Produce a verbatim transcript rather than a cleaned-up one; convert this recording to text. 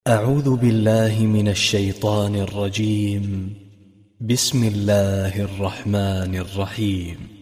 أعوذ بالله من الشيطان الرجيم. بسم الله الرحمن الرحيم.